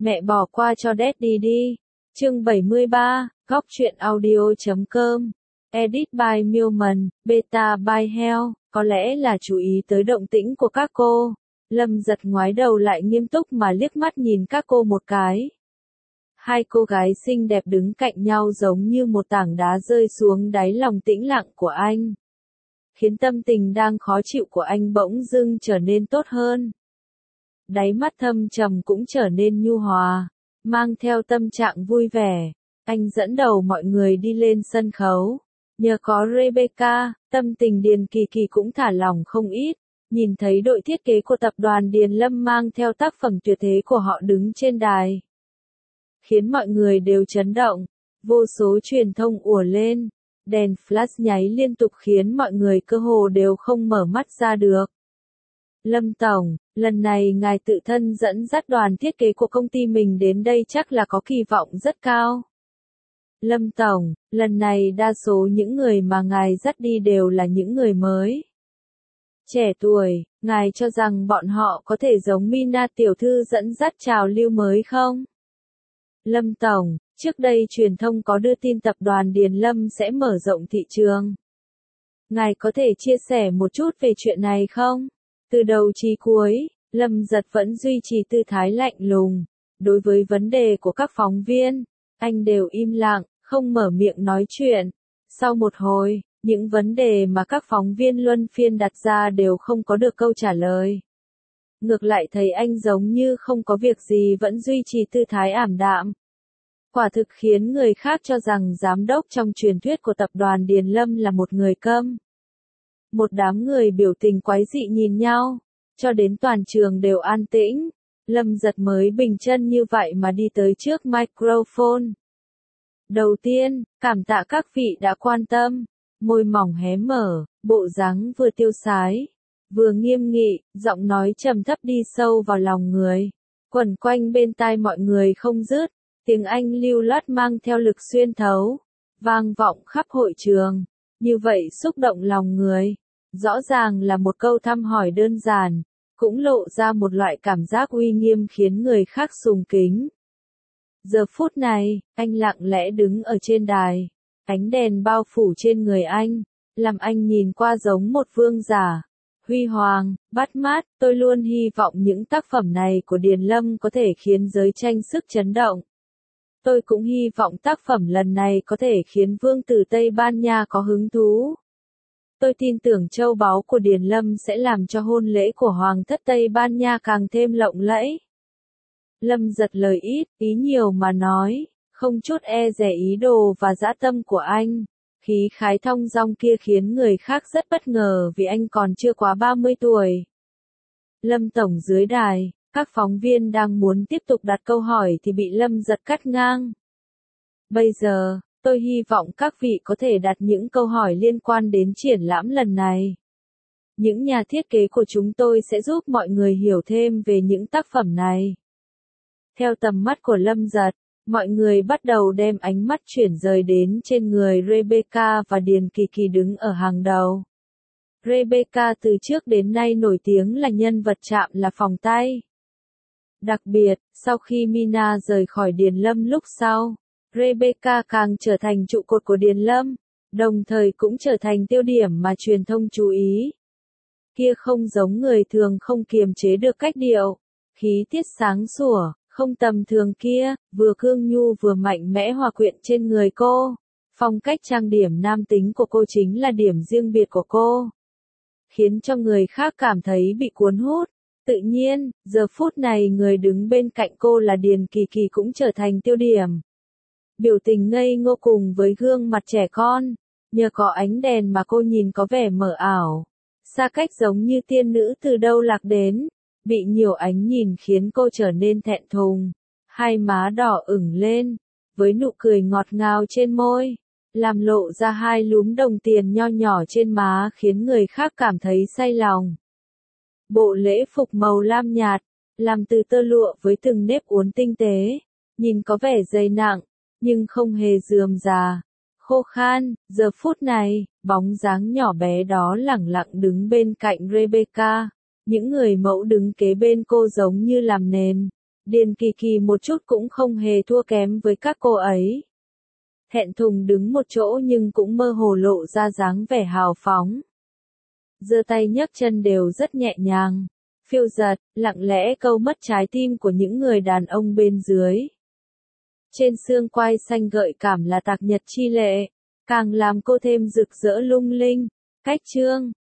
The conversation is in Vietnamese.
Mẹ bỏ qua cho Daddy đi. Chương 73, Góc truyện audio.com. Edit by Millman, Beta by Hell. Có lẽ là chú ý tới động tĩnh của các cô. Lâm Giật ngoái đầu lại nghiêm túc mà liếc mắt nhìn các cô một cái. Hai cô gái xinh đẹp đứng cạnh nhau giống như một tảng đá rơi xuống đáy lòng tĩnh lặng của anh. Khiến tâm tình đang khó chịu của anh bỗng dưng trở nên tốt hơn. Đáy mắt thâm trầm cũng trở nên nhu hòa, mang theo tâm trạng vui vẻ. Anh dẫn đầu mọi người đi lên sân khấu. Nhờ có Rebecca, tâm tình Điền Kỳ Kỳ cũng thả lỏng không ít. Nhìn thấy đội thiết kế của tập đoàn Điền Lâm mang theo tác phẩm tuyệt thế của họ đứng trên đài, khiến mọi người đều chấn động. Vô số truyền thông ùa lên, đèn flash nháy liên tục khiến mọi người cơ hồ đều không mở mắt ra được. Lâm Tổng, lần này ngài tự thân dẫn dắt đoàn thiết kế của công ty mình đến đây chắc là có kỳ vọng rất cao. Lâm Tổng, lần này đa số những người mà ngài dắt đi đều là những người mới. Trẻ tuổi, ngài cho rằng bọn họ có thể giống Mina tiểu thư dẫn dắt trào lưu mới không? Lâm Tổng, trước đây truyền thông có đưa tin tập đoàn Điền Lâm sẽ mở rộng thị trường. Ngài có thể chia sẻ một chút về chuyện này không? Từ đầu chí cuối, Lâm Giật vẫn duy trì tư thái lạnh lùng. Đối với vấn đề của các phóng viên, anh đều im lặng, không mở miệng nói chuyện. Sau một hồi, những vấn đề mà các phóng viên luân phiên đặt ra đều không có được câu trả lời. Ngược lại thấy anh giống như không có việc gì vẫn duy trì tư thái ảm đạm. Quả thực khiến người khác cho rằng giám đốc trong truyền thuyết của tập đoàn Điền Lâm là một người câm. Một đám người biểu tình quái dị nhìn nhau, cho đến toàn trường đều an tĩnh. Lâm Giật mới bình chân như vậy mà đi tới trước microphone. Đầu tiên, cảm tạ các vị đã quan tâm. Môi mỏng hé mở, bộ dáng vừa tiêu sái, vừa nghiêm nghị, giọng nói trầm thấp đi sâu vào lòng người. Quẩn quanh bên tai mọi người không dứt, tiếng Anh lưu loát mang theo lực xuyên thấu, vang vọng khắp hội trường. Như vậy xúc động lòng người. Rõ ràng là một câu thăm hỏi đơn giản, cũng lộ ra một loại cảm giác uy nghiêm khiến người khác sùng kính. Giờ phút này, anh lặng lẽ đứng ở trên đài. Ánh đèn bao phủ trên người anh, làm anh nhìn qua giống một vương giả. Huy hoàng, bắt mắt, tôi luôn hy vọng những tác phẩm này của Điền Lâm có thể khiến giới tranh sức chấn động. Tôi cũng hy vọng tác phẩm lần này có thể khiến vương tử Tây Ban Nha có hứng thú. Tôi tin tưởng châu báu của Điền Lâm sẽ làm cho hôn lễ của Hoàng thất Tây Ban Nha càng thêm lộng lẫy. Lâm Giật lời ít, ý nhiều mà nói, không chút e dè ý đồ và dã tâm của anh. Khí khái thong dong kia khiến người khác rất bất ngờ vì anh còn chưa quá 30 tuổi. Lâm Tổng dưới đài, các phóng viên đang muốn tiếp tục đặt câu hỏi thì bị Lâm Giật cắt ngang. Bây giờ, tôi hy vọng các vị có thể đặt những câu hỏi liên quan đến triển lãm lần này. Những nhà thiết kế của chúng tôi sẽ giúp mọi người hiểu thêm về những tác phẩm này. Theo tầm mắt của Lâm Giật, mọi người bắt đầu đem ánh mắt chuyển rời đến trên người Rebecca và Điền Kỳ Kỳ đứng ở hàng đầu. Rebecca từ trước đến nay nổi tiếng là nhân vật chạm là phòng tay. Đặc biệt, sau khi Mina rời khỏi Điền Lâm lúc sau, Rebecca càng trở thành trụ cột của Điền Lâm, đồng thời cũng trở thành tiêu điểm mà truyền thông chú ý. Kia không giống người thường không kiềm chế được cách điệu, khí tiết sáng sủa, không tầm thường kia, vừa cương nhu vừa mạnh mẽ hòa quyện trên người cô. Phong cách trang điểm nam tính của cô chính là điểm riêng biệt của cô, khiến cho người khác cảm thấy bị cuốn hút. Tự nhiên, giờ phút này người đứng bên cạnh cô là Điền Kỳ Kỳ cũng trở thành tiêu điểm. Biểu tình ngây ngô cùng với gương mặt trẻ con, nhờ có ánh đèn mà cô nhìn có vẻ mờ ảo, xa cách giống như tiên nữ từ đâu lạc đến. Bị nhiều ánh nhìn khiến cô trở nên thẹn thùng, hai má đỏ ửng lên, với nụ cười ngọt ngào trên môi, làm lộ ra hai lúm đồng tiền nho nhỏ trên má khiến người khác cảm thấy say lòng. Bộ lễ phục màu lam nhạt, làm từ tơ lụa với từng nếp uốn tinh tế, nhìn có vẻ dày nặng, nhưng không hề rườm rà, khô khan. Giờ phút này, bóng dáng nhỏ bé đó lẳng lặng đứng bên cạnh Rebecca. Những người mẫu đứng kế bên cô giống như làm nền, Điền Kỳ Kỳ một chút cũng không hề thua kém với các cô ấy. Thẹn thùng đứng một chỗ nhưng cũng mơ hồ lộ ra dáng vẻ hào phóng. Giơ tay nhấc chân đều rất nhẹ nhàng, phiêu dật, lặng lẽ câu mất trái tim của những người đàn ông bên dưới. Trên xương quai xanh gợi cảm là tạc nhật chi lệ, càng làm cô thêm rực rỡ lung linh. Cách chương